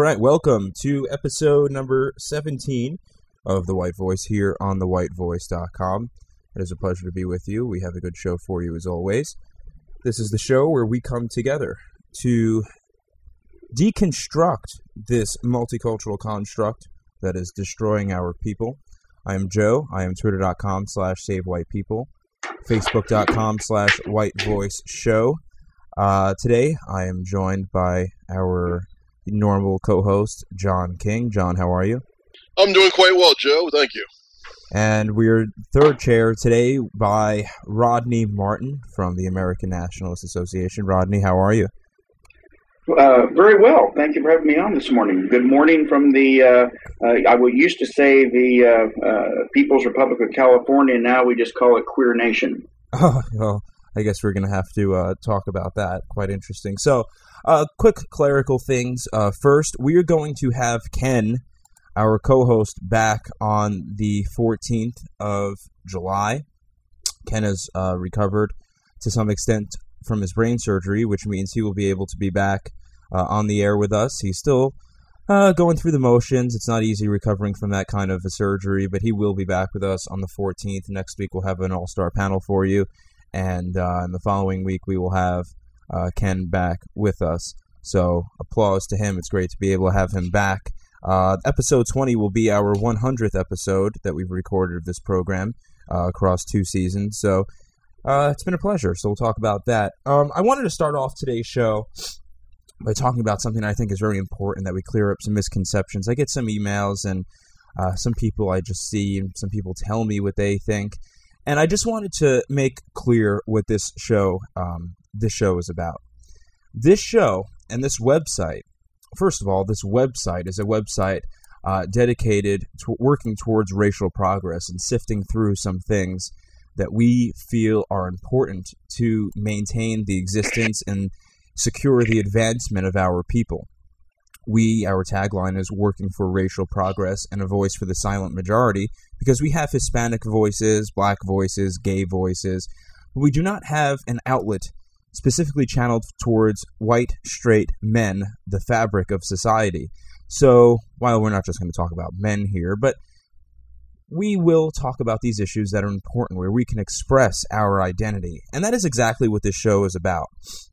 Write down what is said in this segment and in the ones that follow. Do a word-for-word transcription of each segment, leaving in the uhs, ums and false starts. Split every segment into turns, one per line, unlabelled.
right, welcome to episode number seventeen of The White Voice here on the white voice dot com. It is a pleasure to be with you. We have a good show for you as always. This is the show where we come together to deconstruct this multicultural construct that is destroying our people. I am Joe. I am twitter.com slash savewhitepeople, facebook.com slash whitevoiceshow. Uh, today, I am joined by our normal co-host, John King. John, how are you?
I'm doing quite well, Joe. Thank you.
And we're third chair today by Rodney Martin from the American Nationalist Association. Rodney, how are you?
Uh, very well. Thank you for having me on this morning. Good morning from the, uh, uh, I would used to say the uh, uh, People's Republic of California. Now we just call it Queer Nation.
Oh, well, I guess we're going to have to uh, talk about that. Quite interesting. So, uh, quick clerical things. Uh, first, we are going to have Ken, our co-host, back on the fourteenth of July. Ken has uh, recovered to some extent from his brain surgery, which means he will be able to be back uh, on the air with us. He's still uh, going through the motions. It's not easy recovering from that kind of a surgery, but he will be back with us on the fourteenth. Next week, we'll have an all-star panel for you, and uh, in the following week, we will have uh, Ken back with us. So, applause to him. It's great to be able to have him back. Uh, episode twenty will be our one hundredth episode that we've recorded of this program uh, across two seasons. So, uh, it's been a pleasure. So, we'll talk about that. Um, I wanted to start off today's show by talking about something I think is very important, that we clear up some misconceptions. I get some emails, and uh, some people I just see, and some people tell me what they think. And I just wanted to make clear what this show, um, this show is about. This show and this website, first of all, this website is a website uh, dedicated to working towards racial progress and sifting through some things that we feel are important to maintain the existence and secure the advancement of our people. We, our tagline is working for racial progress and a voice for the silent majority, because we have Hispanic voices, black voices, gay voices, but we do not have an outlet specifically channeled towards white, straight men, the fabric of society. So, while we're not just going to talk about men here, but we will talk about these issues that are important, where we can express our identity. And that is exactly what this show is about.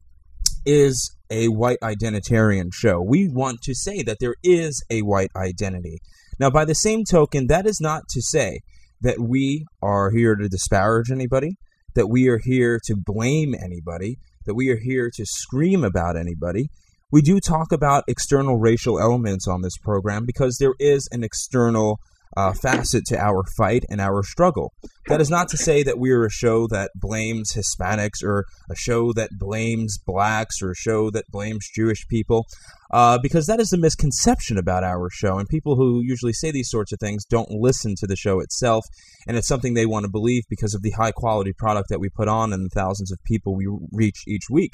Is a white identitarian show. We want to say that there is a white identity. Now, by the same token, that is not to say that we are here to disparage anybody, that we are here to blame anybody, that we are here to scream about anybody. We do talk about external racial elements on this program because there is an external uh, facet to our fight and our struggle. That is not to say that we are a show that blames Hispanics, or a show that blames blacks, or a show that blames Jewish people, uh, because that is a misconception about our show, and people who usually say these sorts of things don't listen to the show itself, and it's something they want to believe because of the high-quality product that we put on and the thousands of people we reach each week.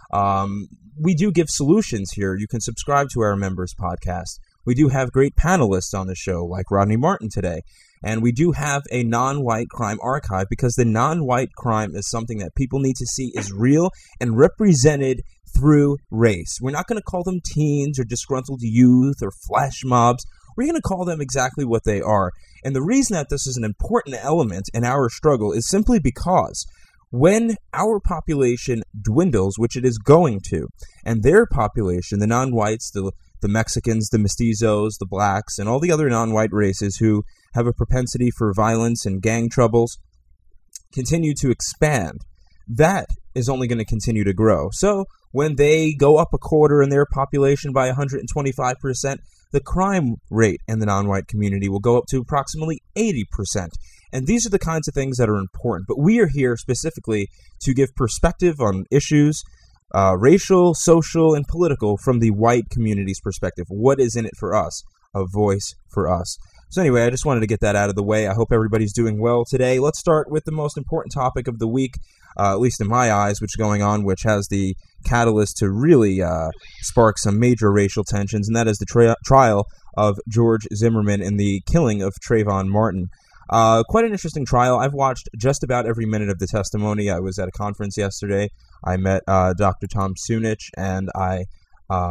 Um, we do give solutions here. You can subscribe to our members' podcast. We do have great panelists on the show, like Rodney Martin today. And we do have a non-white crime archive, because the non-white crime is something that people need to see is real and represented through race. We're not going to call them teens or disgruntled youth or flash mobs. We're going to call them exactly what they are. And the reason that this is an important element in our struggle is simply because when our population dwindles, which it is going to, and their population, the non-whites, the the Mexicans, the mestizos, the blacks, and all the other non-white races who have a propensity for violence and gang troubles, continue to expand, that is only going to continue to grow. So when they go up a quarter in their population by one hundred twenty-five percent, the crime rate in the non-white community will go up to approximately eighty percent. And these are the kinds of things that are important. But we are here specifically to give perspective on issues, Uh, racial, social, and political, from the white community's perspective. What is in it for us? A voice for us. So anyway, I just wanted to get that out of the way. I hope everybody's doing well today. Let's start with the most important topic of the week, uh, at least in my eyes, which is going on, which has the catalyst to really uh, spark some major racial tensions, and that is the tri trial of George Zimmerman in the killing of Trayvon Martin. Uh, quite an interesting trial. I've watched just about every minute of the testimony. I was at a conference yesterday. I met uh, Doctor Tom Sunich, and I um,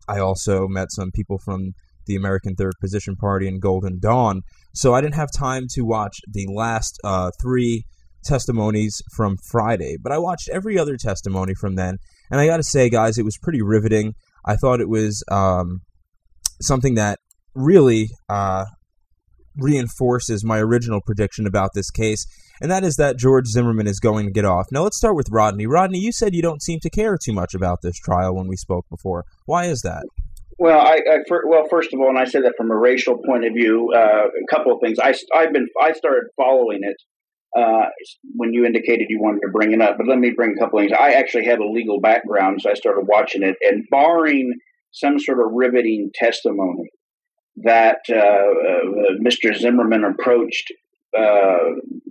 I also met some people from the American Third Position Party and Golden Dawn. So I didn't have time to watch the last uh, three testimonies from Friday, but I watched every other testimony from then, and I got to say, guys, it was pretty riveting. I thought it was um, something that really uh, reinforces my original prediction about this case, and that is that George Zimmerman is going to get off. Now, let's start with Rodney. Rodney, you said you don't seem to care too much about this trial when we spoke before. Why is that?
Well, I, I for, well, first of all, and I said that from a racial point of view, uh, a couple of things. I, I've been, I started following it uh, when you indicated you wanted to bring it up, but let me bring a couple of things. I actually have a legal background, so I started watching it, and barring some sort of riveting testimony that uh, uh, Mister Zimmerman approached uh,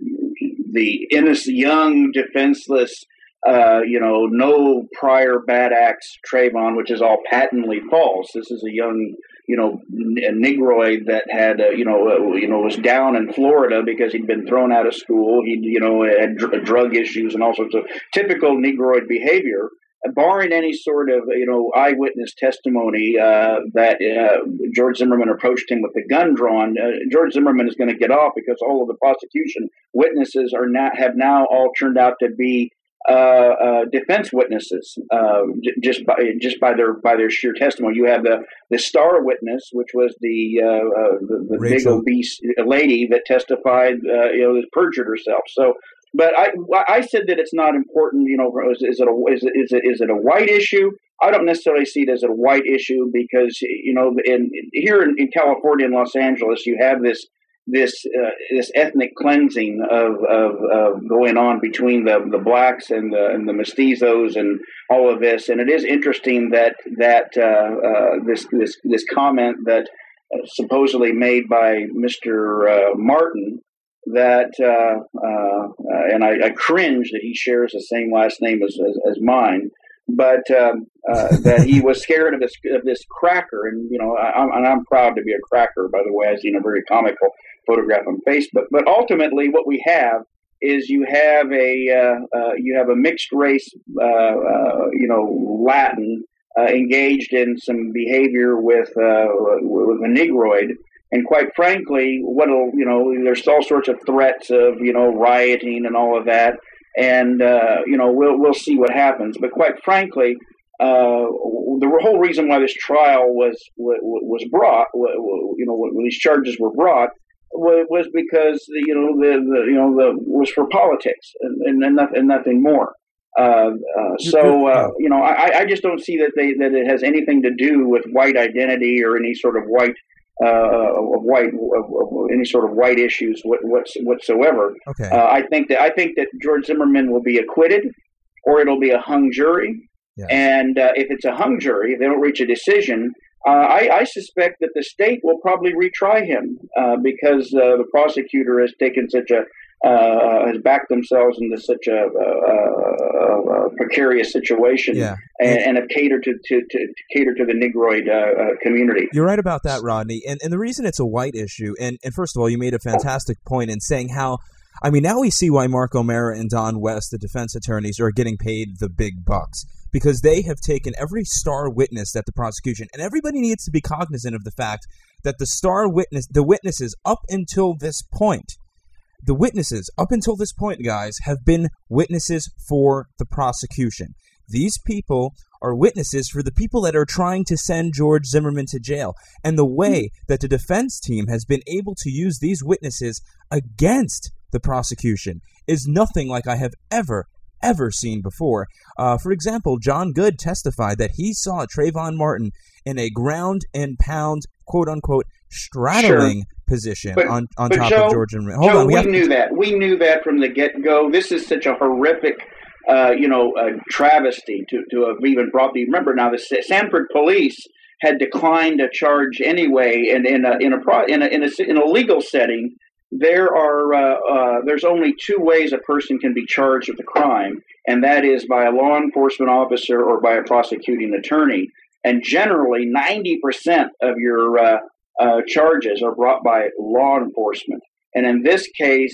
the innocent, young, defenseless, Uh, you know, no prior bad acts, Trayvon, which is all patently false. This is a young, you know, a Negroid that had, uh, you know, uh, you know, was down in Florida because he'd been thrown out of school. He, you know, had dr- drug issues and all sorts of typical Negroid behavior. Barring any sort of, you know, eyewitness testimony uh, that uh, George Zimmerman approached him with the gun drawn, uh, George Zimmerman is going to get off because all of the prosecution witnesses are now have now all turned out to be Uh, uh, defense witnesses, uh, j- just by just by their by their sheer testimony. You have the, the star witness, which was the uh, uh, the, the big obese lady that testified, uh, you know, that perjured herself. So, but I I said that it's not important. You know, is, is it a is it, is it is it a white issue? I don't necessarily see it as a white issue because you know, in here in, in California and Los Angeles, you have this. This uh, this ethnic cleansing of, of, of going on between the, the blacks and the and the mestizos and all of this, and it is interesting that that uh, uh, this this this comment that uh, supposedly made by Mister Uh, Martin that uh, uh, uh, and I, I cringe that he shares the same last name as as, as mine. But um, uh, that he was scared of this of this cracker, and you know, I, I'm, and I'm proud to be a cracker. By the way, I've seen a very comical photograph on Facebook. But ultimately, what we have is you have a uh, uh, you have a mixed race, uh, uh, you know, Latin uh, engaged in some behavior with uh, with a Negroid. And quite frankly, what'll you know, there's all sorts of threats of you know rioting and all of that. And uh, you know we'll we'll see what happens. But quite frankly, uh, the whole reason why this trial was was brought, you know, when these charges were brought, was because you know the, the you know the was for politics and and, nothing, and nothing more. Uh, uh, so uh, you know I, I just don't see that they that it has anything to do with white identity or any sort of white. Uh, of white, of, of any sort of white issues whatsoever.
Okay.
Uh, I think that I think that George Zimmerman will be acquitted, or it'll be a hung jury.
Yes. And
uh, if it's a hung jury, if they don't reach a decision, uh, I, I suspect that the state will probably retry him uh, because uh, the prosecutor has taken such a uh, has backed themselves into such a, a, a, a precarious situation,
yeah.
and, and have catered to, to, to, to cater to the Negroid uh, uh, community.
You're right about that, Rodney. And and the reason it's a white issue, and, and first of all, you made a fantastic point in saying how, I mean, now we see why Mark O'Mara and Don West, the defense attorneys, are getting paid the big bucks. Because they have taken every star witness at the prosecution, and everybody needs to be cognizant of the fact that the star witness, the witnesses up until this point, the witnesses up until this point, guys, have been witnesses for the prosecution. These people are witnesses for the people that are trying to send George Zimmerman to jail. And the way that the defense team has been able to use these witnesses against the prosecution is nothing like I have ever, ever seen before. Uh, for example, John Good testified that he saw Trayvon Martin in a ground and pound, quote-unquote, straddling sure. position but, on, on top
Joe,
of George Zimmerman. Hold
Joe,
on, we,
we
have
knew
to...
that. We knew that from the get-go. This is such a horrific, uh, you know, uh, travesty to, to have even brought the... Remember now, the Sanford police had declined a charge anyway, and in a in a in a in a, in a legal setting, there are uh, uh, there's only two ways a person can be charged with a crime, and that is by a law enforcement officer or by a prosecuting attorney. And generally, ninety percent of your uh, uh, charges are brought by law enforcement. And in this case,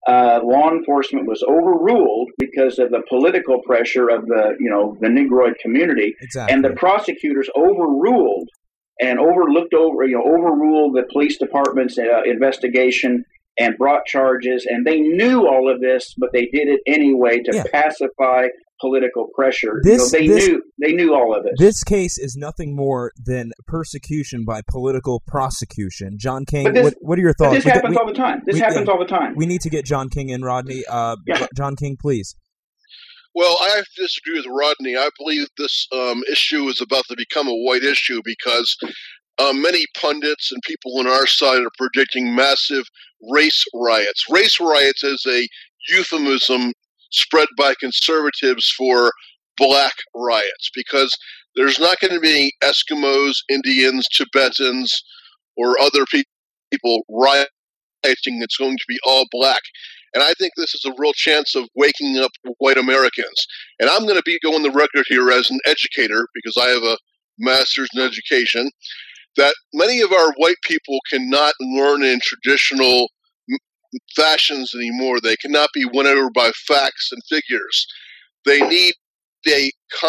uh, law enforcement was overruled because of the political pressure of the, you know, the Negroid community.
Exactly.
And the prosecutors overruled and overlooked over, you know, overruled the police department's uh, investigation and brought charges. And they knew all of this, but they did it anyway to yeah. pacify political pressure.
This,
you know, they
this,
knew they knew all of this.
This case is nothing more than persecution by political prosecution. John King,
this,
what, what are your thoughts?
This happens we, all the time. This
we,
happens
yeah,
all the time.
We need to get John King in, Rodney. Uh,
yeah.
John King, please.
Well, I have to disagree with Rodney. I believe this um, issue is about to become a white issue because uh, many pundits and people on our side are predicting massive race riots. Race riots is a euphemism spread by conservatives for black riots, because there's not going to be Eskimos, Indians, Tibetans, or other pe- people rioting. It's going to be all black. And I think this is a real chance of waking up white Americans. And I'm going to be going the record here as an educator, because I have a master's in education, that many of our white people cannot learn in traditional fashions anymore. They cannot be won over by facts and figures. They need a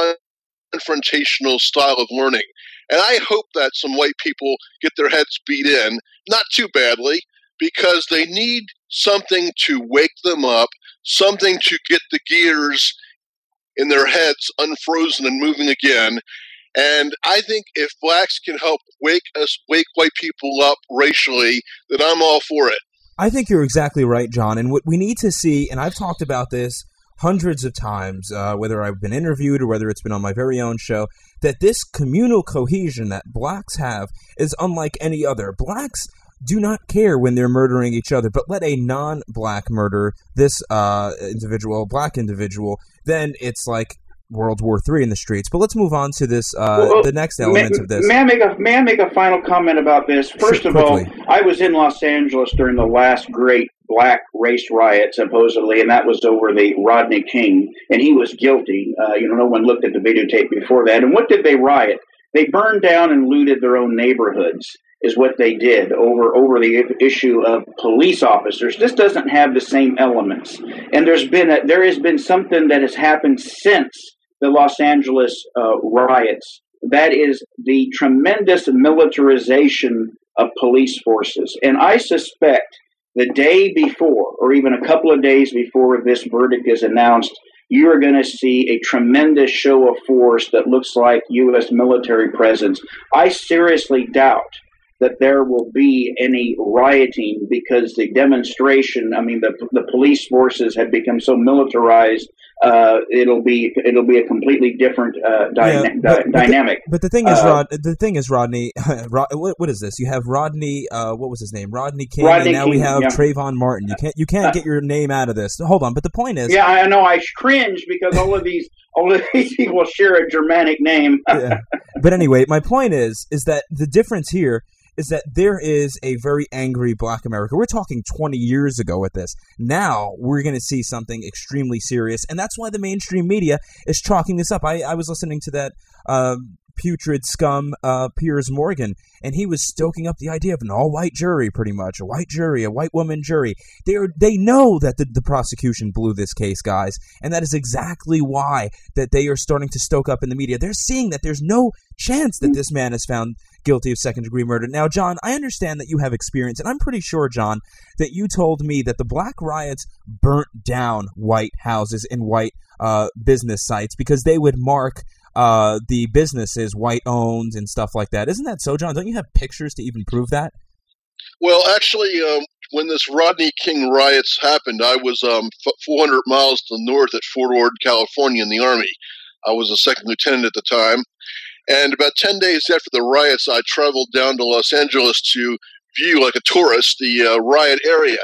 confrontational style of learning. And I hope that some white people get their heads beat in, not too badly, because they need something to wake them up, something to get the gears in their heads unfrozen and moving again. And I think if blacks can help wake us, wake white people up racially, then I'm all for it.
I think you're exactly right, John. And what we need to see, and I've talked about this hundreds of times, uh, whether I've been interviewed or whether it's been on my very own show, that this communal cohesion that blacks have is unlike any other. Blacks do not care when they're murdering each other, but let a non-black murder this uh, individual, black individual, then it's like World War Three in the streets. But let's move on to this, uh, well, the next element
may,
of this.
May I, make a, may I make a final comment about this? First
sure,
of all,
quickly.
I was in Los Angeles during the last great black race riot, supposedly, and that was over the Rodney King, and he was guilty. Uh, you know, no one looked at the videotape before that. And what did they riot? They burned down and looted their own neighborhoods, is what they did over, over the issue of police officers. This doesn't have the same elements. And there's been a, there has been something that has happened since the Los Angeles uh, riots. That is the tremendous militarization of police forces. And I suspect the day before, or even a couple of days before this verdict is announced, you are going to see a tremendous show of force that looks like U S military presence. I seriously doubt that there will be any rioting, because the demonstration, I mean, the the police forces have become so militarized. Uh, it'll be it'll be a completely different uh, dyna-
yeah, but,
di- dynamic.
But the, but the thing is,
uh,
Rod. The thing is, Rodney. Rod, what, what is this? You have Rodney. Uh, what was his name? Rodney King.
Rodney
and now
King,
we have
yeah.
Trayvon Martin. You can't you can't uh, get your name out of this. Hold on. But the point is,
yeah, I know. I cringe because all of these all of these people share a Germanic name.
yeah. But anyway, my point is is that the difference here is that there is a very angry black America. We're talking twenty years ago at this. Now we're going to see something extremely serious, and that's why the mainstream media is chalking this up. I, I was listening to that uh, putrid scum uh, Piers Morgan, and he was stoking up the idea of an all-white jury, pretty much, a white jury, a white woman jury. They are, they know that the, the prosecution blew this case, guys, and that is exactly why that they are starting to stoke up in the media. They're seeing that there's no chance that this man is found guilty of second-degree murder. Now, John, I understand that you have experience, and I'm pretty sure, John, that you told me that the black riots burnt down white houses and white uh, business sites because they would mark uh, the businesses white-owned and stuff like that. Isn't that so, John? Don't you have pictures to even prove that?
Well, actually, um, when this Rodney King riots happened, I was um, four hundred miles to the north at Fort Ord, California in the Army. I was a second lieutenant at the time. And about ten days after the riots, I traveled down to Los Angeles to view, like a tourist, the uh, riot area,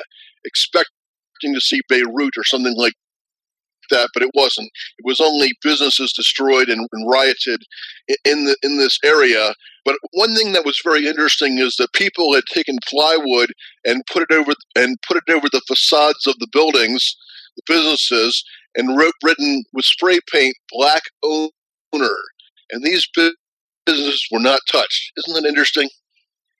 expecting to see Beirut or something like that, but it wasn't. It was only businesses destroyed and, and rioted in the in this area. But one thing that was very interesting is that people had taken plywood and put it over and put it over the facades of the buildings, the businesses, and wrote, written with spray paint, "Black Owner." And these businesses were not touched. Isn't that interesting?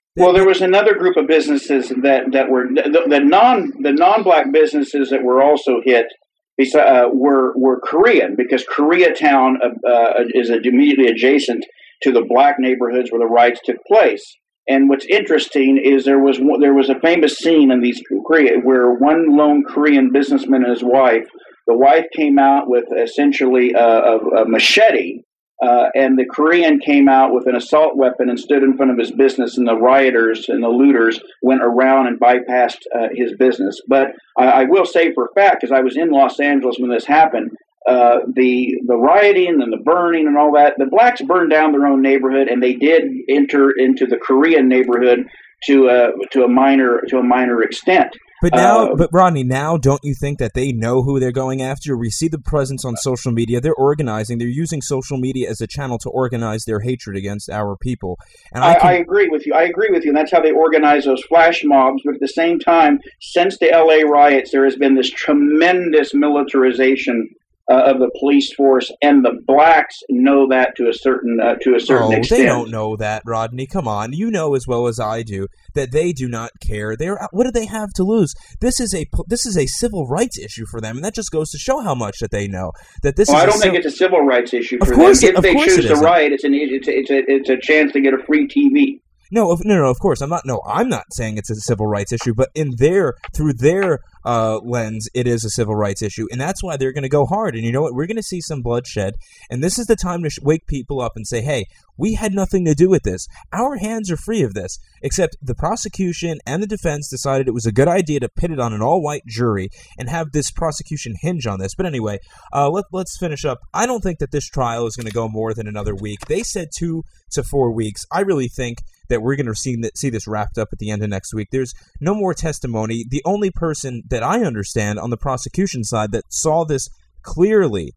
Well, there was another group of businesses that, that were the, the non the non-black businesses that were also hit. Uh, were were Korean, because Koreatown uh, uh, is immediately adjacent to the black neighborhoods where the riots took place. And what's interesting is there was there was a famous scene in these Korea where one lone Korean businessman and his wife, the wife came out with essentially a, a, a machete. Uh, and the Korean came out with an assault weapon and stood in front of his business, and the rioters and the looters went around and bypassed uh, his business. But I, I will say for a fact, because I was in Los Angeles when this happened, uh, the the rioting and the burning and all that, the blacks burned down their own neighborhood, and they did enter into the Korean neighborhood to a to a minor to a minor extent.
But now,
uh,
but Rodney, now don't you think that they know who they're going after? We see the presence on social media. They're organizing. They're using social media as a channel to organize their hatred against our people. And I,
I,
can,
I agree with you. I agree with you. And that's how they organize those flash mobs. But at the same time, since the L A riots, there has been this tremendous militarization Uh, of the police force, and the blacks know that to a certain uh, to a certain
oh,
extent.
They don't know that, Rodney. Come on, you know as well as I do that they do not care. They're what do they have to lose? This is a this is a civil rights issue for them, and that just goes to show how much that they know that this.
Well,
is
I don't
a
think it's a civil rights issue for
of course
them.
It,
if they choose
it
to riot, it's an it's a, it's a it's a chance to get a free T V.
No, no, no. Of course, I'm not. No, I'm not saying it's a civil rights issue, but in their through their uh, lens, it is a civil rights issue, and that's why they're going to go hard. And you know what? We're going to see some bloodshed, and this is the time to sh wake people up and say, "Hey, we had nothing to do with this. Our hands are free of this." Except the prosecution and the defense decided it was a good idea to pit it on an all-white jury and have this prosecution hinge on this. But anyway, uh, let, let's finish up. I don't think that this trial is going to go more than another week. They said two to four weeks. I really think that we're going to see, see this wrapped up at the end of next week. There's no more testimony. The only person that I understand on the prosecution side that saw this clearly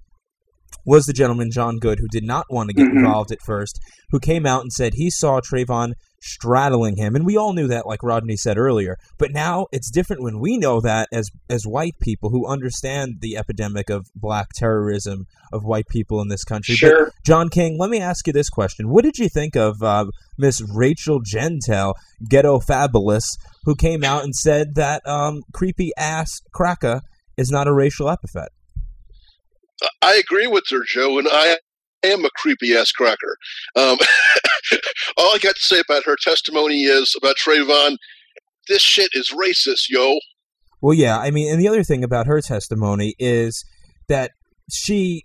was the gentleman, John Good, who did not want to get
mm-hmm.
involved at first, who came out and said he saw Trayvon straddling him. And we all knew that, like Rodney said earlier. But now it's different when we know that as as white people who understand the epidemic of black terrorism of white people in this country.
Sure.
But John King, let me ask you this question. What did you think of uh, Miss Rachel Jeantel, Ghetto Fabulous, who came out and said that um, creepy-ass cracker is not a racial epithet?
I agree with her, Joe, and I am a creepy-ass cracker. Um, all I got to say about her testimony is, about Trayvon, this shit is racist, yo.
Well, yeah, I mean, and the other thing about her testimony is that she...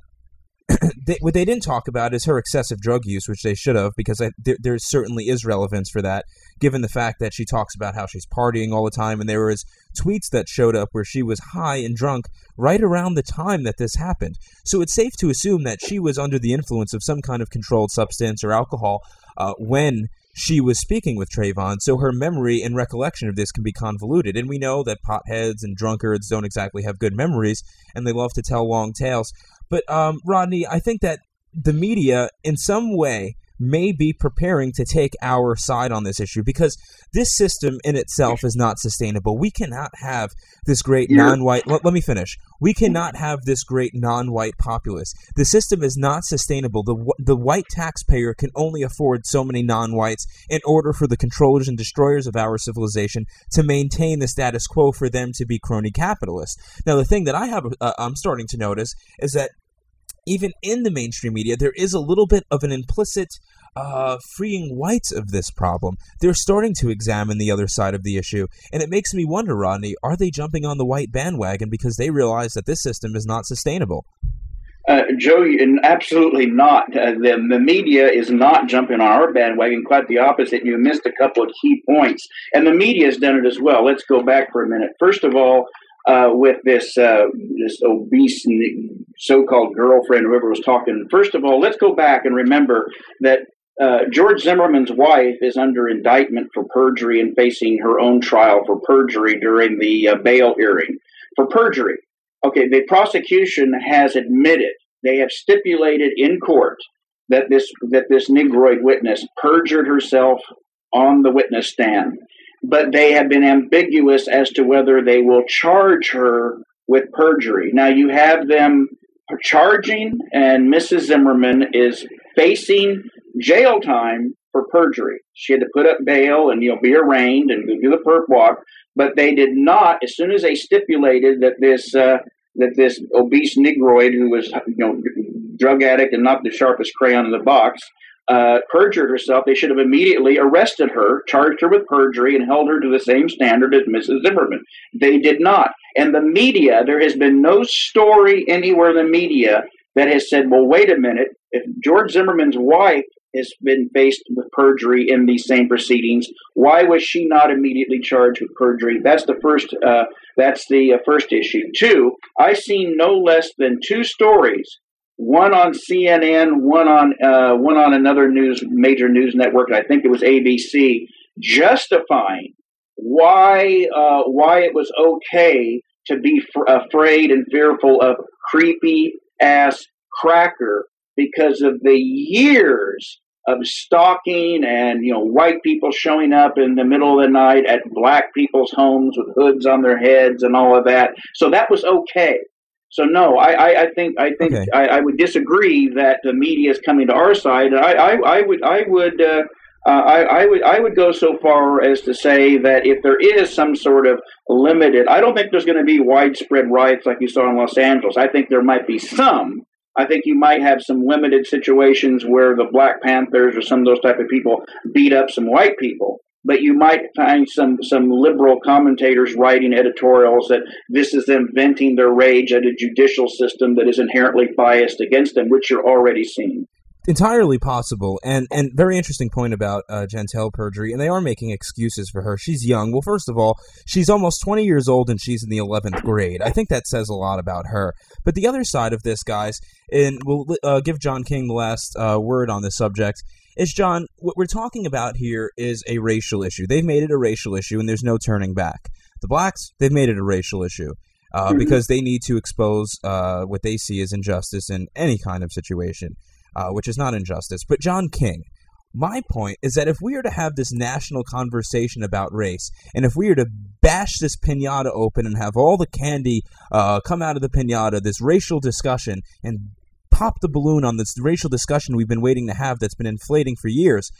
they, what they didn't talk about is her excessive drug use, which they should have, because I, there, there certainly is relevance for that, given the fact that she talks about how she's partying all the time, and there was tweets that showed up where she was high and drunk right around the time that this happened. So it's safe to assume that she was under the influence of some kind of controlled substance or alcohol uh, when she was speaking with Trayvon, so her memory and recollection of this can be convoluted. And we know that potheads and drunkards don't exactly have good memories, and they love to tell long tales. But, um, Rodney, I think that the media, in some way, may be preparing to take our side on this issue, because this system in itself is not sustainable. We cannot have this great non-white... Let, let me finish. We cannot have this great non-white populace. The system is not sustainable. The, the white taxpayer can only afford so many non-whites in order for the controllers and destroyers of our civilization to maintain the status quo for them to be crony capitalists. Now, the thing that I have, uh, I'm starting to notice is that even in the mainstream media, there is a little bit of an implicit uh, freeing whites of this problem. They're starting to examine the other side of the issue, and it makes me wonder, Rodney, are they jumping on the white bandwagon because they realize that this system is not sustainable?
Uh, Joe, absolutely not. Uh, the, the media is not jumping on our bandwagon, quite the opposite. You missed a couple of key points, and the media has done it as well. Let's go back for a minute. First of all, Uh, with this uh, this obese so-called girlfriend, whoever was talking. First of all, let's go back and remember that uh, George Zimmerman's wife is under indictment for perjury and facing her own trial for perjury during the uh, bail hearing. For perjury. Okay, the prosecution has admitted, they have stipulated in court that this that this Negroid witness perjured herself on the witness stand. But they have been ambiguous as to whether they will charge her with perjury. Now, you have them charging, and Missus Zimmerman is facing jail time for perjury. She had to put up bail and, you know, be arraigned and do the perp walk. But they did not, as soon as they stipulated that this uh, that this obese Negroid who was, you know, drug addict and not the sharpest crayon in the box, uh, perjured herself, they should have immediately arrested her, charged her with perjury, and held her to the same standard as Missus Zimmerman. They did not. And the media, there has been no story anywhere in the media that has said, well, wait a minute, if George Zimmerman's wife has been faced with perjury in these same proceedings, why was she not immediately charged with perjury? That's the first. Uh, that's the uh, first issue. Two, I've seen no less than two stories, one on C N N, one on uh, one on another news major news network, and I think it was A B C, justifying why uh, why it was okay to be f- afraid and fearful of creepy ass Cracker because of the years of stalking and, you know, white people showing up in the middle of the night at black people's homes with hoods on their heads and all of that. So that was okay. So no, I, I, I think I think okay. I, I would disagree that the media is coming to our side. I, I, I would I would uh, uh, I, I would I would go so far as to say that if there is some sort of limited, I don't think there's going to be widespread riots like you saw in Los Angeles. I think there might be some. I think you might have some limited situations where the Black Panthers or some of those type of people beat up some white people. But you might find some, some liberal commentators writing editorials that this is them venting their rage at a judicial system that is inherently biased against them, which you're already seeing.
Entirely possible, and and very interesting point about uh, Gentile perjury, and they are making excuses for her. She's young. Well, first of all, she's almost twenty years old, and she's in the eleventh grade. I think that says a lot about her. But the other side of this, guys, and we'll uh, give John King the last uh, word on this subject, is, John, what we're talking about here is a racial issue. They've made it a racial issue, and there's no turning back. The blacks, they've made it a racial issue uh, mm-hmm. because they need to expose uh, what they see as injustice in any kind of situation. Uh, which is not injustice. But John King, my point is that if we are to have this national conversation about race, and if we are to bash this piñata open and have all the candy uh, come out of the piñata, this racial discussion, and pop the balloon on this racial discussion we've been waiting to have that's been inflating for years,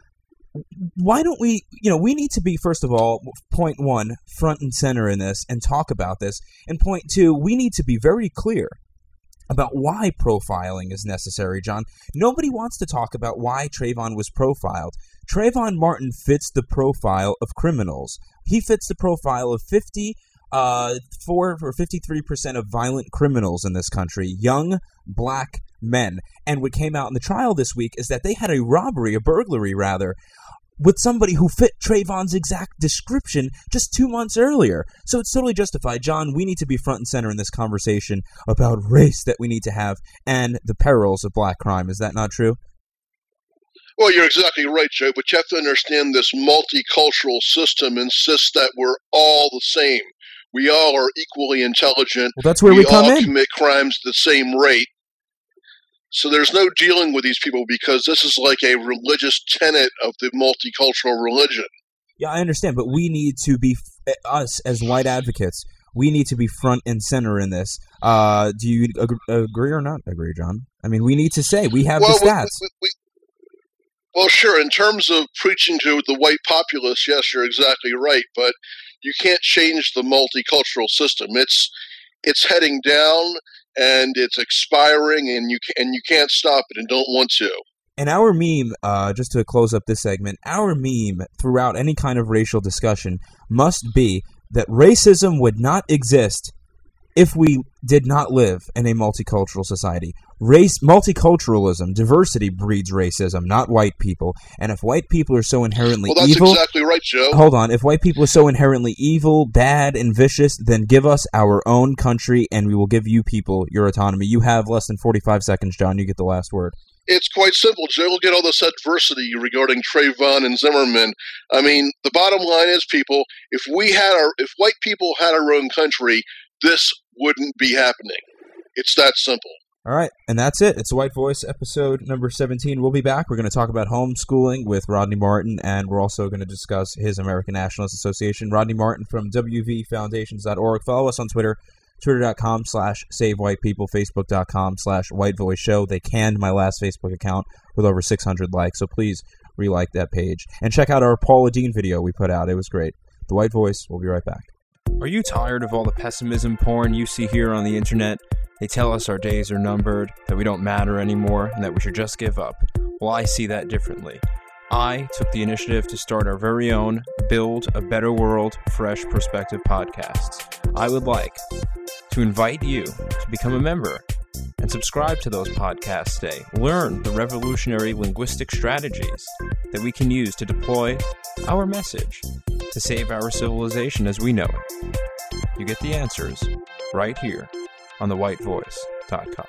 why don't we, you know, we need to be, first of all, point one, front and center in this and talk about this, and point two, we need to be very clear about why profiling is necessary, John. Nobody wants to talk about why Trayvon was profiled. Trayvon Martin fits the profile of criminals. He fits the profile of fifty-four or fifty-three percent of violent criminals in this country, young black men. And what came out in the trial this week is that they had a robbery, a burglary rather, with somebody who fit Trayvon's exact description just two months earlier. So it's totally justified. John, we need to be front and center in this conversation about race that we need to have and the perils of black crime. Is that not true?
Well, you're exactly right, Joe, but you have to understand this multicultural system insists that we're all the same. We all are equally intelligent.
Well, that's where we, we come in.
We all commit crimes at the same rate. So there's no dealing with these people because this is like a religious tenet of the multicultural religion.
Yeah, I understand, but we need to be, us as white advocates, we need to be front and center in this. Uh, do you ag- agree or not agree, John? I mean, we need to say, we have well, the stats.
We, we, we, well, sure, in terms of preaching to the white populace, yes, you're exactly right, but you can't change the multicultural system. It's it's heading down, and it's expiring, and you can, and you can't stop it and don't want to.
And our meme, uh, just to close up this segment, our meme throughout any kind of racial discussion must be that racism would not exist if we did not live in a multicultural society. Race, multiculturalism, diversity breeds racism, not white people. And if white people are so inherently
evil... Well, that's
evil,
exactly right, Joe.
Hold on. If white people are so inherently evil, bad, and vicious, then give us our own country, and we will give you people your autonomy. You have less than forty-five seconds, John. You get the last word.
It's quite simple, Joe. Look at all this adversity regarding Trayvon and Zimmerman. I mean, the bottom line is, people, if we had our, if white people had our own country, this wouldn't be happening. It's that simple.
All right, and that's it. It's The White Voice, episode number seventeen. We'll be back. We're going to talk about homeschooling with Rodney Martin, and we're also going to discuss his American Nationalist Association. Rodney Martin from W V foundations dot org. Follow us on Twitter, twitter.com slash savewhitepeople, facebook.com slash whitevoiceshow. They canned my last Facebook account with over six hundred likes, so please re-like that page. And check out our Paula Deen video we put out. It was great. The White Voice. We'll be right back. Are you tired of all the pessimism porn you see here on the internet? They tell us our days are numbered, that we don't matter anymore, and that we should just give up. Well, I see that differently. I took the initiative to start our very own Build a Better World Fresh Perspective podcasts. I would like to invite you to become a member and subscribe to those podcasts today. Learn the revolutionary linguistic strategies that we can use to deploy our message to save our civilization as we know it. You get the answers right here on the white voice dot com.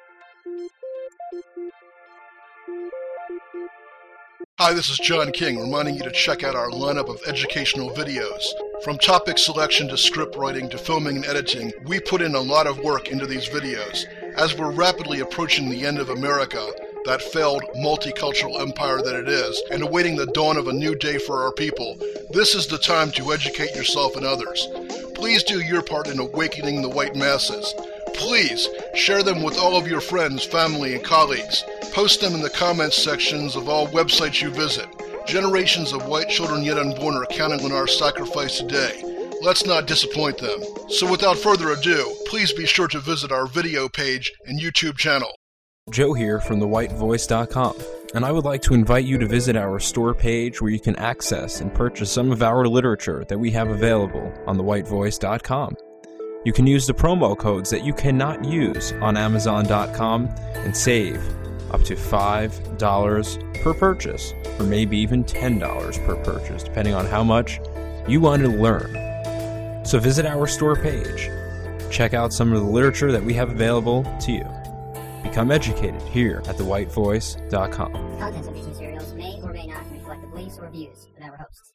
Hi, this is John King, reminding you to check out our lineup of educational videos. From topic selection to script writing to filming and editing, we put in a lot of work into these videos. As we're rapidly approaching the end of America, that failed multicultural empire that it is, and awaiting the dawn of a new day for our people, this is the time to educate yourself and others. Please do your part in awakening the white masses. Please share them with all of your friends, family, and colleagues. Post them in the comments sections of all websites you visit. Generations of white children yet unborn are counting on our sacrifice today. Let's not disappoint them. So without further ado, please be sure to visit our video page and YouTube channel.
Joe here from the white voice dot com, and I would like to invite you to visit our store page where you can access and purchase some of our literature that we have available on the white voice dot com. You can use the promo codes that you cannot use on amazon dot com and save up to five dollars per purchase, or maybe even ten dollars per purchase, depending on how much you want to learn. So visit our store page, check out some of the literature that we have available to you. Become educated here at the white voice dot com.
The contents of these materials may or may not reflect the beliefs or views of our hosts.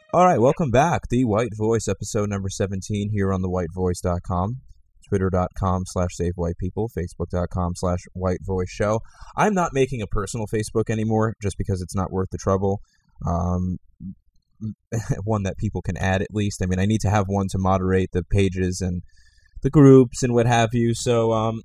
All right, welcome back. The White Voice, episode number seventeen, here on the white voice dot com, twitter.com slash savewhitepeople, facebook.com slash whitevoiceshow. I'm not making a personal Facebook anymore just because it's not worth the trouble. Um, one that people can add at least. I mean, I need to have one to moderate the pages and the groups and what have you. So um,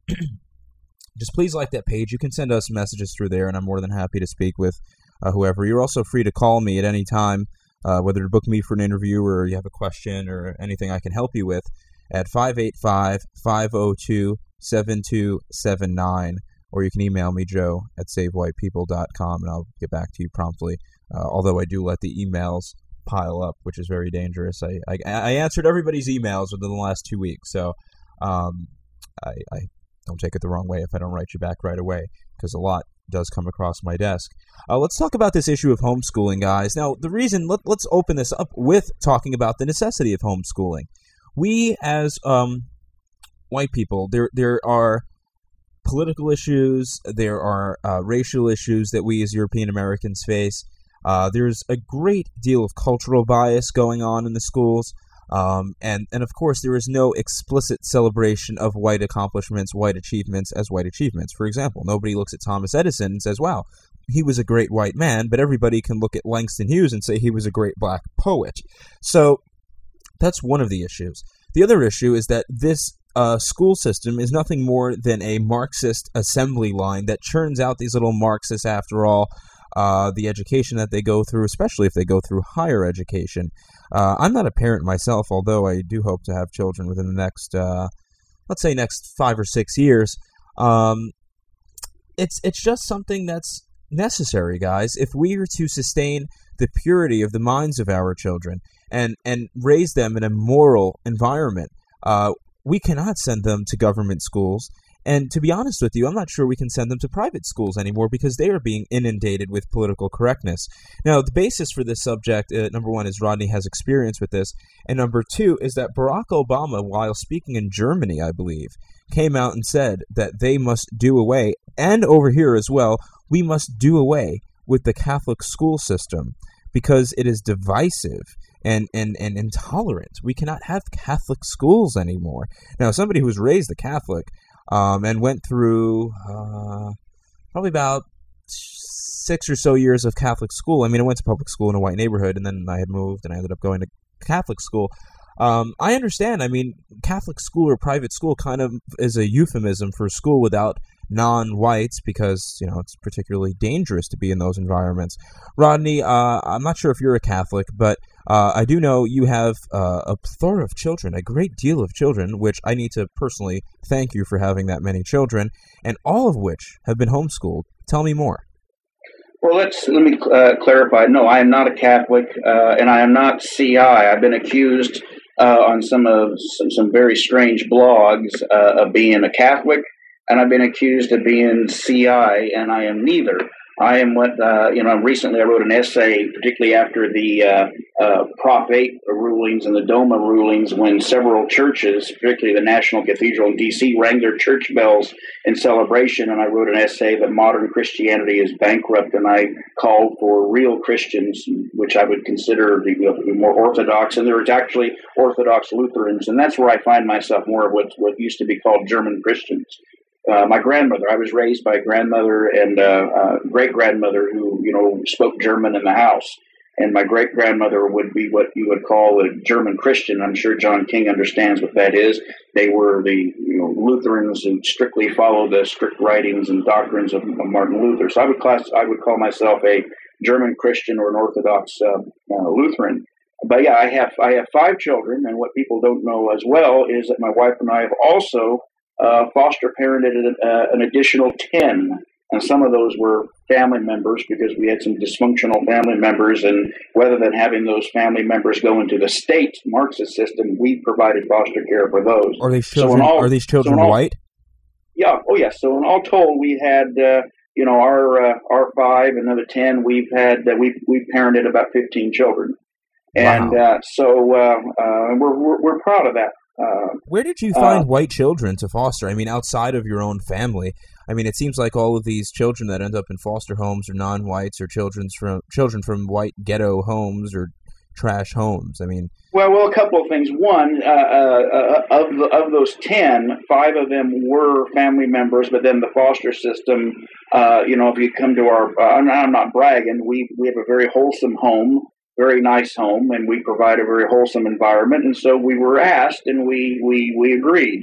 just please like that page. You can send us messages through there, and I'm more than happy to speak with uh, whoever. You're also free to call me at any time. Uh, whether to book me for an interview or you have a question or anything I can help you with, at five eight five, five oh two, seven two seven nine, or you can email me, Joe, at save white people dot com, and I'll get back to you promptly, uh, although I do let the emails pile up, which is very dangerous. I, I, I answered everybody's emails within the last two weeks, so um, I, I don't take it the wrong way if I don't write you back right away, because a lot does come across my desk. Uh, let's talk about this issue of homeschooling, guys. Now, the reason, let, let's open this up with talking about the necessity of homeschooling. We, as um, white people, there there are political issues, there are uh, racial issues that we as European Americans face. Uh, there's a great deal of cultural bias going on in the schools. Um, and, and of course, there is no explicit celebration of white accomplishments, white achievements as white achievements. For example, nobody looks at Thomas Edison and says, wow, he was a great white man, but everybody can look at Langston Hughes and say he was a great black poet. So that's one of the issues. The other issue is that this uh, school system is nothing more than a Marxist assembly line that churns out these little Marxists after all. Uh, the education that they go through, especially if they go through higher education. Uh, I'm not a parent myself, although I do hope to have children within the next, uh, let's say next five or six years. Um, it's it's just something that's necessary, guys. If we are to sustain the purity of the minds of our children and, and raise them in a moral environment, uh, we cannot send them to government schools. And to be honest with you, I'm not sure we can send them to private schools anymore because they are being inundated with political correctness. Now, the basis for this subject, uh, number one, is Rodney has experience with this. And number two is that Barack Obama, while speaking in Germany, I believe, came out and said that they must do away, and over here as well, we must do away with the Catholic school system because it is divisive and, and, and intolerant. We cannot have Catholic schools anymore. Now, somebody who was raised a Catholic Um, and went through uh, probably about six or so years of Catholic school. I mean, I went to public school in a white neighborhood, and then I had moved, and I ended up going to Catholic school. Um, I understand. I mean, Catholic school or private school kind of is a euphemism for school without non-whites because, you know, it's particularly dangerous to be in those environments. Rodney, uh, I'm not sure if you're a Catholic, but uh, I do know you have uh, a plethora of children, a great deal of children, which I need to personally thank you for having that many children, and all of which have been homeschooled. Tell me more.
Well, let's let me uh, clarify. No, I am not a Catholic, uh, and I am not C I. I've been accused uh, on some of some, some very strange blogs uh, of being a Catholic, and I've been accused of being C I, and I am neither. I am what, uh, you know, recently I wrote an essay, particularly after the uh, uh, Prop eight rulings and the DOMA rulings, when several churches, particularly the National Cathedral in D C, rang their church bells in celebration, and I wrote an essay that modern Christianity is bankrupt, and I called for real Christians, which I would consider the, you know, more Orthodox, and there was actually Orthodox Lutherans, and that's where I find myself more of what, what used to be called German Christians. Uh, my grandmother, I was raised by a grandmother and uh, uh, great-grandmother who, you know, spoke German in the house. And my great-grandmother would be what you would call a German Christian. I'm sure John King understands what that is. They were the, you know, Lutherans who strictly follow the strict writings and doctrines of, of Martin Luther. So I would class, I would call myself a German Christian or an Orthodox uh, uh, Lutheran. But yeah, I have I have five children, and what people don't know as well is that my wife and I have also Uh, foster parented uh, an additional ten, and some of those were family members because we had some dysfunctional family members, and rather than having those family members go into the state Marxist system, we provided foster care for those.
Are these children,
so all,
are these children
so all,
white?
Yeah, oh yes. So in all told, we had, uh, you know, our uh, our five, another ten, we've had, uh, we've, we've parented about fifteen children. And wow. uh, so uh, uh, we're, we're, we're proud of that. Uh,
Where did you find uh, white children to foster? I mean, outside of your own family. I mean, it seems like all of these children that end up in foster homes are non-whites or children from children from white ghetto homes or trash homes? I mean,
well, well, a couple of things. One, uh, uh, of the, of those ten, five of them were family members, but then the foster system, uh, you know, if you come to our, uh, I'm, I'm not bragging, we we have a very wholesome home, very nice home, and we provide a very wholesome environment, and so we were asked, and we we we agreed.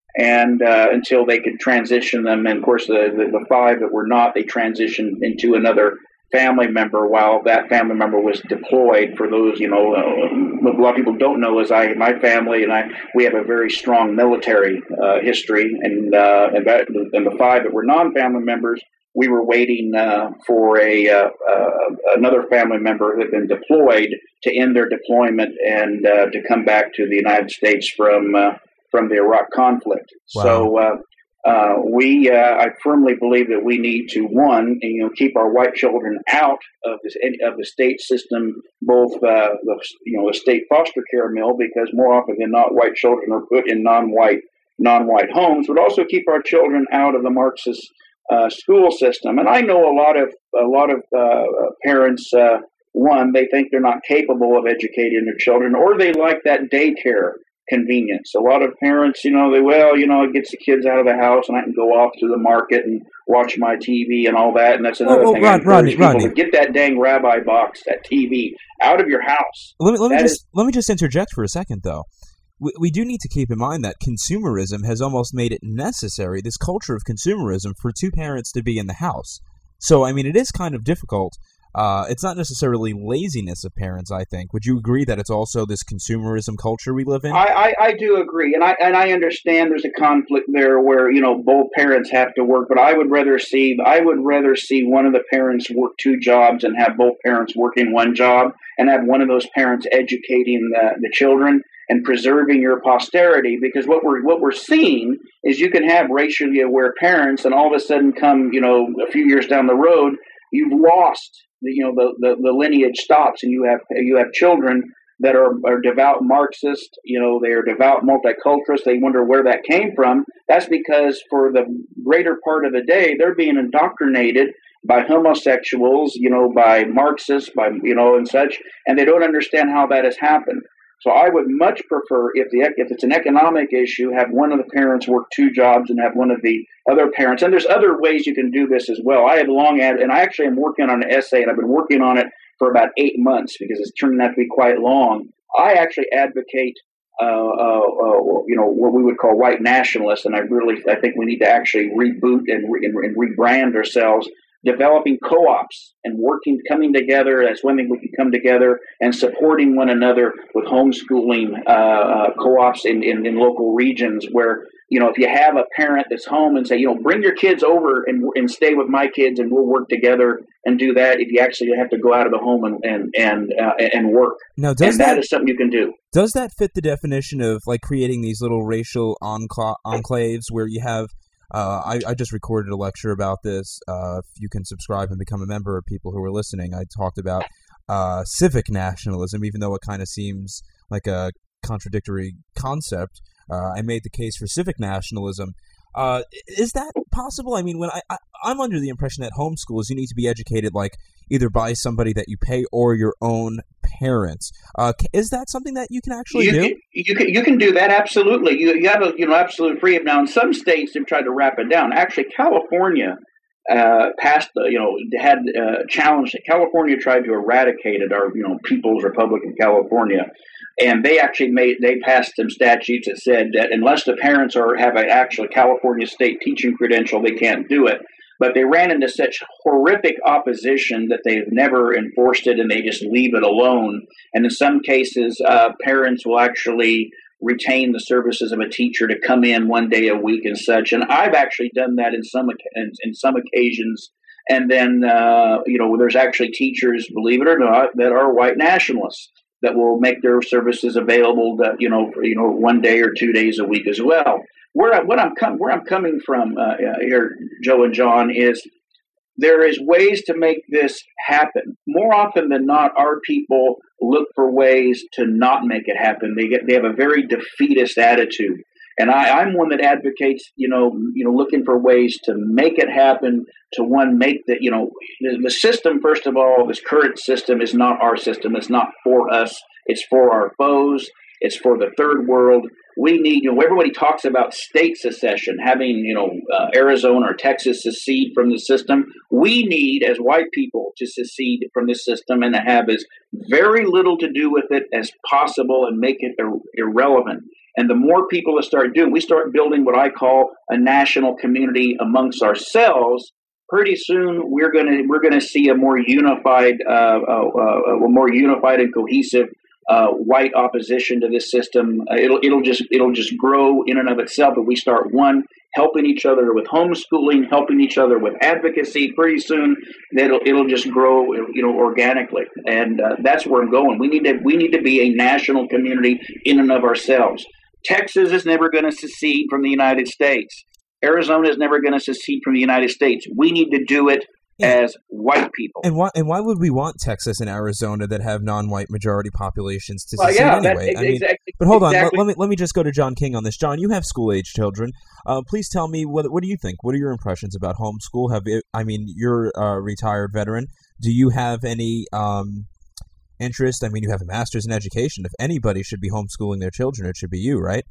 And uh, until they could transition them, and of course the, the, the five that were not, they transitioned into another family member while that family member was deployed. For those, you know, uh, a lot of people don't know is I, my family and I, we have a very strong military uh, history, and uh, and, that, and the five that were non-family members, we were waiting uh, for a uh, uh, another family member who had been deployed to end their deployment and uh, to come back to the United States from. Uh, from the Iraq conflict.
Wow.
So uh, uh, we, uh, I firmly believe that we need to, one, you know, keep our white children out of this of the state system, both uh, the you know the state foster care mill, because more often than not, white children are put in non-white non-white homes. But also keep our children out of the Marxist uh, school system. And I know a lot of a lot of uh, parents. Uh, one, they think they're not capable of educating their children, or they like that daycare convenience. A lot of parents, you know, they, well, you know, it gets the kids out of the house and I can go off to the market and watch my T V and all that. And that's another
oh,
thing.
Oh,
I encourage
Rodney,
people
Rodney.
to get that dang rabbi box, that T V, out of your house.
Let me, let me
That
just
is-
let me just interject for a second, though. We, we do need to keep in mind that consumerism has almost made it necessary, this culture of consumerism, for two parents to be in the house. So, I mean, it is kind of difficult. Uh, it's not necessarily laziness of parents, I think. Would you agree that it's also this consumerism culture we live in?
I, I, I do agree, and I and I understand there's a conflict there where, you know, both parents have to work. But I would rather see I would rather see one of the parents work two jobs and have both parents working one job, and have one of those parents educating the, the children and preserving your posterity. Because what we're what we're seeing is you can have racially aware parents, and all of a sudden, come you know a few years down the road, you've lost. You know the, the, the lineage stops, and you have you have children that are, are devout Marxist. You know they are devout multiculturalists. They wonder where that came from. That's because for the greater part of the day, they're being indoctrinated by homosexuals. You know, by Marxists, by you know and such, and they don't understand how that has happened. So I would much prefer, if the if it's an economic issue, have one of the parents work two jobs and have one of the other parents. And there's other ways you can do this as well. I had long ad, and I actually am working on an essay, and I've been working on it for about eight months because it's turning out to be quite long. I actually advocate, uh, uh, uh, you know, what we would call white nationalists, and I really I think we need to actually reboot and, re- and, and rebrand ourselves. Developing co-ops and working, coming together. That's one thing we can come together and supporting one another with homeschooling uh, uh, co-ops in, in, in local regions where, you know, if you have a parent that's home and say, you know, bring your kids over and and stay with my kids and we'll work together and do that. If you actually have to go out of the home and and and, uh, and work,
now, does
and
that,
that is something you can do.
Does that fit the definition of like creating these little racial encla- enclaves where you have? Uh, I, I just recorded a lecture about this. Uh, if you can subscribe and become a member, people who are listening, I talked about uh, civic nationalism, even though it kind of seems like a contradictory concept. Uh, I made the case for civic nationalism. Uh, is that possible? I mean, when I, I, I'm under the impression that homeschools, you need to be educated like either by somebody that you pay or your own parents. Uh, is that something that you can actually
you,
do?
You, you can you can do that absolutely. You you have a you know absolute freedom. Now in some states they've tried to wrap it down. Actually, California uh, passed the you know had uh, challenged it. California tried to eradicate it. Our you know People's Republic of California, and they actually made they passed some statutes that said that unless the parents are have an actual California state teaching credential, they can't do it. But they ran into such horrific opposition that they've never enforced it, and they just leave it alone. And in some cases, uh, parents will actually retain the services of a teacher to come in one day a week and such. And I've actually done that in some in, in some occasions. And then, uh, you know, there's actually teachers, believe it or not, that are white nationalists that will make their services available, that, you know, for, you know, one day or two days a week as well. Where, I, what I'm com- where I'm coming from uh, here, Joe and John, is there is ways to make this happen. More often than not, our people look for ways to not make it happen. They get they have a very defeatist attitude. And I, I'm one that advocates, you know, you know, looking for ways to make it happen. To one, make the, you know, the, the system. First of all, this current system is not our system. It's not for us. It's for our foes. It's for the third world. We need, you know, everybody talks about state secession, having, you know, uh, Arizona or Texas secede from the system. We need, as white people, to secede from the system and to have as very little to do with it as possible and make it ir- irrelevant. And the more people that start doing, we start building what I call a national community amongst ourselves. Pretty soon, we're gonna we're gonna see a more unified, uh, uh, uh, a more unified and cohesive uh, white opposition to this system. Uh, it'll it'll just it'll just grow in and of itself. If we start one helping each other with homeschooling, helping each other with advocacy, pretty soon it'll it'll just grow, you know, organically. And uh, that's where I'm going. We need to we need to be a national community in and of ourselves. Texas is never going to secede from the United States. Arizona is never going to secede from the United States. We need to do it yeah. as white people.
And why and why would we want Texas and Arizona that have non-white majority populations to
well,
secede
yeah,
anyway?
That,
I mean,
exactly,
but hold on,
exactly.
let, let me let me just go to John King on this. John, you have school-age children. Uh, please tell me what what do you think? What are your impressions about homeschool? Have it, I mean, you're a retired veteran. Do you have any um, interest? I mean, you have a master's in education. If anybody should be homeschooling their children, it should be you, right?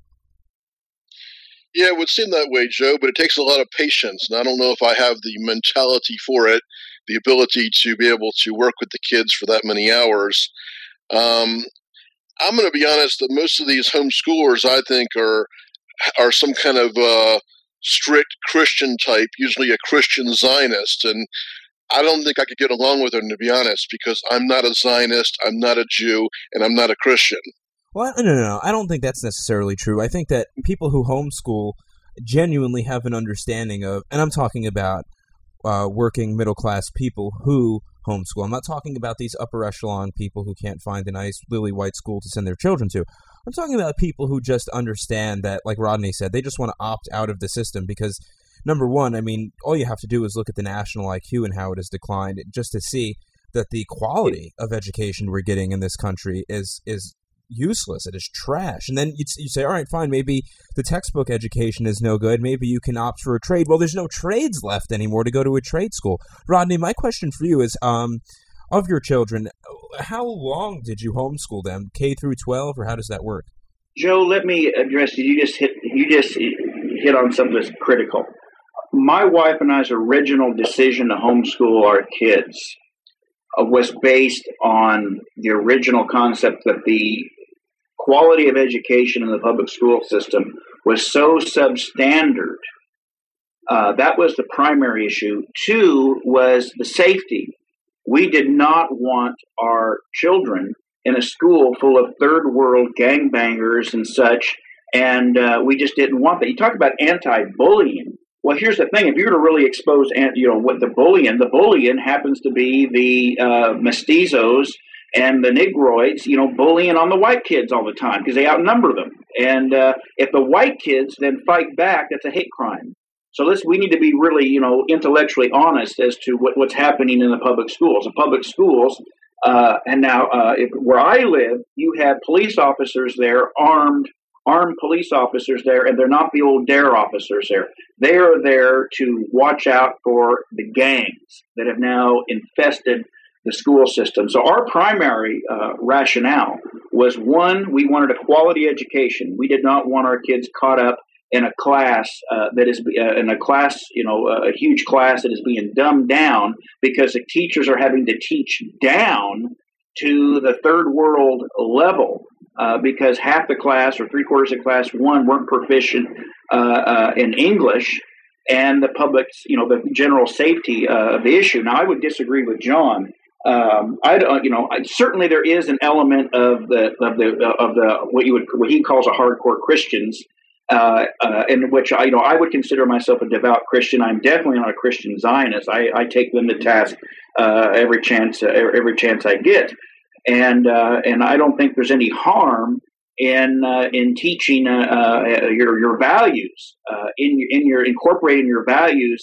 Yeah, it would seem that way, Joe, but it takes a lot of patience, and I don't know if I have the mentality for it, the ability to be able to work with the kids for that many hours. Um, I'm going to be honest that most of these homeschoolers, I think, are are some kind of uh, strict Christian type, usually a Christian Zionist, and I don't think I could get along with them, to be honest, because I'm not a Zionist, I'm not a Jew, and I'm not a Christian.
Well, no, no, no. I don't think that's necessarily true. I think that people who homeschool genuinely have an understanding of, and I'm talking about uh, working middle-class people who homeschool. I'm not talking about these upper echelon people who can't find a nice lily-white school to send their children to. I'm talking about people who just understand that, like Rodney said, they just want to opt out of the system because, number one, I mean, all you have to do is look at the national I Q and how it has declined just to see that the quality of education we're getting in this country is is useless. It is trash. And then you you say, all right, fine, maybe the textbook education is no good. Maybe you can opt for a trade. Well, there's no trades left anymore to go to a trade school. Rodney, my question for you is, um, of your children, how long did you homeschool them? K through twelve, or how does that work?
Joe, let me address you. You just hit you just hit on something that's critical. My wife and I's original decision to homeschool our kids uh, was based on the original concept that the quality of education in the public school system was so substandard. Uh, that was the primary issue. Two was the safety. We did not want our children in a school full of third world gangbangers and such, and uh, we just didn't want that. You talk about anti-bullying. Well, here's the thing: if you're to really expose, you know, what the bullying, the bullying happens to be the uh, mestizos and the Negroids, you know, bullying on the white kids all the time because they outnumber them. And uh, if the white kids then fight back, that's a hate crime. So let's, we need to be really, you know, intellectually honest as to what, what's happening in the public schools. The public schools, uh, and now uh, if, where I live, you have police officers there, armed, armed police officers there, and they're not the old DARE officers there. They are there to watch out for the gangs that have now infested the school system. So our primary uh, rationale was, one, we wanted a quality education. We did not want our kids caught up in a class uh, that is uh, in a class, you know, a huge class that is being dumbed down because the teachers are having to teach down to the third world level uh, because half the class or three quarters of class one weren't proficient uh, uh, in English, and the public's, you know, the general safety uh, of the issue. Now, I would disagree with John. Um, I, you know, I, certainly there is an element of the of the of the what you would what he calls a hardcore Christians, uh, uh, in which I, you know, I would consider myself a devout Christian. I'm definitely not a Christian Zionist. I, I take them to task uh, every chance uh, every chance I get, and uh, and I don't think there's any harm in uh, in teaching uh, uh, your your values uh, in in your incorporating your values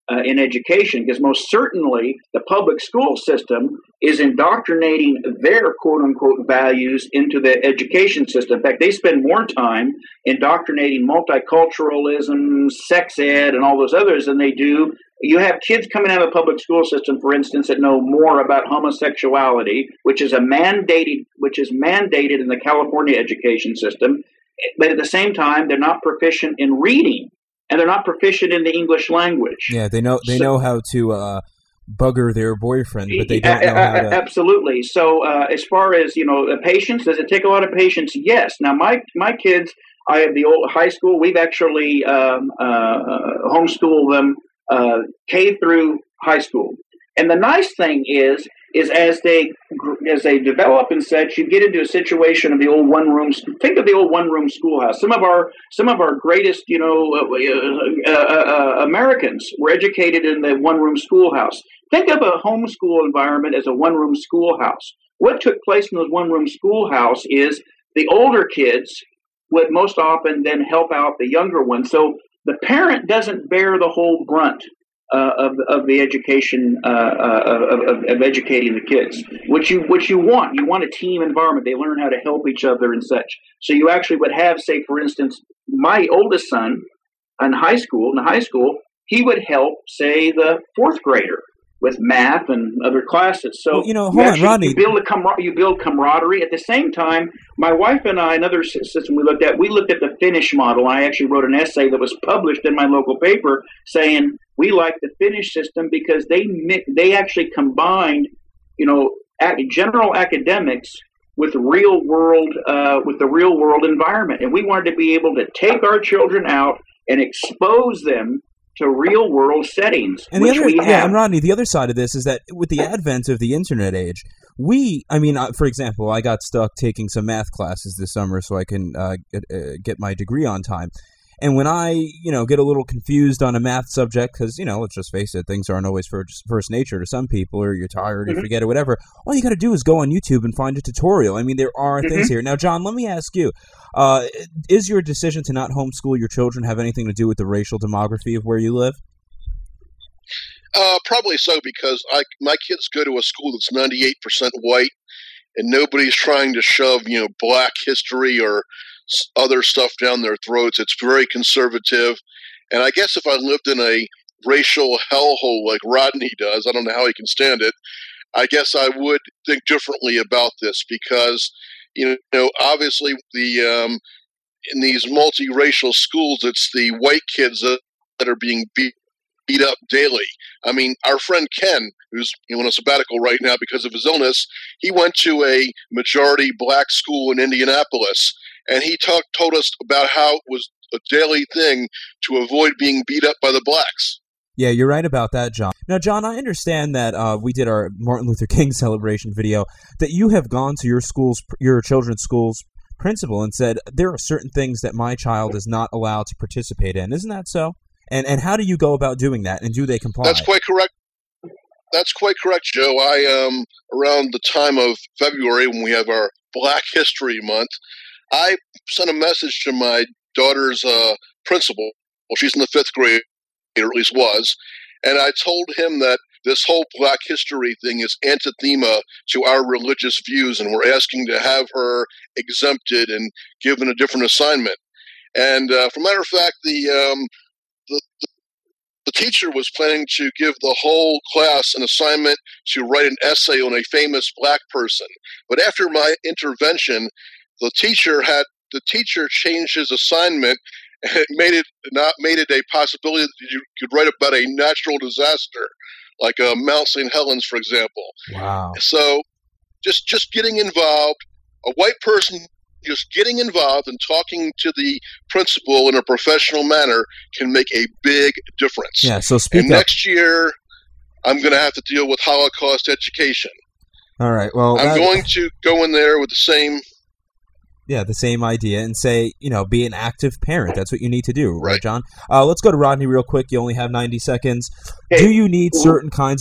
uh, in education, because most certainly the public school system is indoctrinating their quote-unquote values into the education system. In fact, they spend more time indoctrinating multiculturalism, sex ed, and all those others than they do. You have kids coming out of the public school system, for instance, that know more about homosexuality, which is a mandated, which is mandated in the California education system. But at the same time, they're not proficient in reading, and they're not proficient in the English language.
Yeah, they know they
so,
know how to uh, bugger their boyfriend, but they don't know how to.
Absolutely. So, uh, as far as you know, patience, does it take a lot of patience? Yes. Now, my my kids, I have the old high school. We've actually um, uh, homeschooled them. Uh, K through high school, and the nice thing is, is as they as they develop and such, you get into a situation of the old one room. Think of the old one room schoolhouse. Some of our some of our greatest, you know, uh, uh, uh, Americans were educated in the one room schoolhouse. Think of a homeschool environment as a one room schoolhouse. What took place in those one room schoolhouse is the older kids would most often then help out the younger ones. So the parent doesn't bear the whole brunt uh, of of the education uh, uh, of, of, of educating the kids. What you what you want, you want a team environment. They learn how to help each other and such. So you actually would have, say, for instance, my oldest son in high school. In high school, he would help, say, the fourth grader with math and other classes. So
well, you know, hold
you
on,
actually,
Rodney.
You build a camar- you build camaraderie. At the same time, my wife and I, another system we looked at, we looked at the Finnish model. I actually wrote an essay that was published in my local paper saying we like the Finnish system because they they actually combined, you know, general academics with real world uh, with the real world environment, and we wanted to be able to take our children out and expose them to real world settings,
and
which
the other,
we have.
Yeah, and Rodney, the other side of this is that with the advent of the internet age, we, I mean, uh, for example, I got stuck taking some math classes this summer so I can uh, get, uh, get my degree on time. And when I, you know, get a little confused on a math subject, because, you know, let's just face it, things aren't always first, first nature to some people, or you're tired, or
mm-hmm.
you forget, or whatever, all you got to do is go on YouTube and find a tutorial. I mean, there are
mm-hmm.
things here. Now, John, let me ask you, uh, is your decision to not homeschool your children have anything to do with the racial demography of where you live?
Uh, probably so, because I, my kids go to a school that's ninety-eight percent white, and nobody's trying to shove, you know, black history or other stuff down their throats. It's very conservative. And I guess if I lived in a racial hellhole like Rodney does, I don't know how he can stand it, I guess I would think differently about this because, you know, obviously the um, in these multiracial schools, it's the white kids that, that are being beat beat up daily. I mean, our friend Ken, who's you know, on a sabbatical right now because of his illness, he went to a majority black school in Indianapolis, and he talked told us about how it was a daily thing to avoid being beat up by the blacks.
Yeah, you're right about that, John. Now, John, I understand that uh, we did our Martin Luther King celebration video, that you have gone to your school's, your children's school's principal and said, there are certain things that my child is not allowed to participate in. Isn't that so? And and how do you go about doing that, and do they comply?
That's quite correct. That's quite correct, Joe. I um around the time of February when we have our Black History Month, I sent a message to my daughter's uh, principal. Well, she's in the fifth grade, or at least was, and I told him that this whole Black History thing is anathema to our religious views, and we're asking to have her exempted and given a different assignment. And uh, for matter of fact, the um, The, the, the teacher was planning to give the whole class an assignment to write an essay on a famous black person. But after my intervention, the teacher had the teacher changed his assignment and it made it not made it a possibility that you could write about a natural disaster, like uh, Mount Saint Helens, for example.
Wow.
So just just getting involved, a white person just getting involved and talking to the principal in a professional manner can make a big difference.
Yeah, so speak
and
up.
Next year, I'm going to have to deal with Holocaust education.
All right, well...
I'm
that,
going to go in there with the same...
Yeah, the same idea, and say, you know, be an active parent. That's what you need to do, right,
right
John? Uh, let's go to Rodney real quick. You only have ninety seconds.
Hey.
Do you need certain kinds of